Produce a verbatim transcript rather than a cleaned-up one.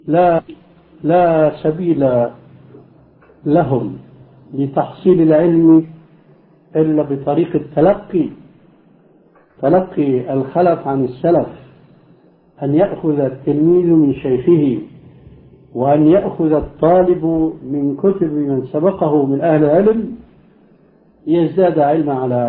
لا لا سبيل لهم لتحصيل العلم إلا بطريق التلقي، تلقي الخلف عن السلف، أن يأخذ التلميذ من شيخه، وأن يأخذ الطالب من كتب من سبقه من أهل العلم، يزداد علما على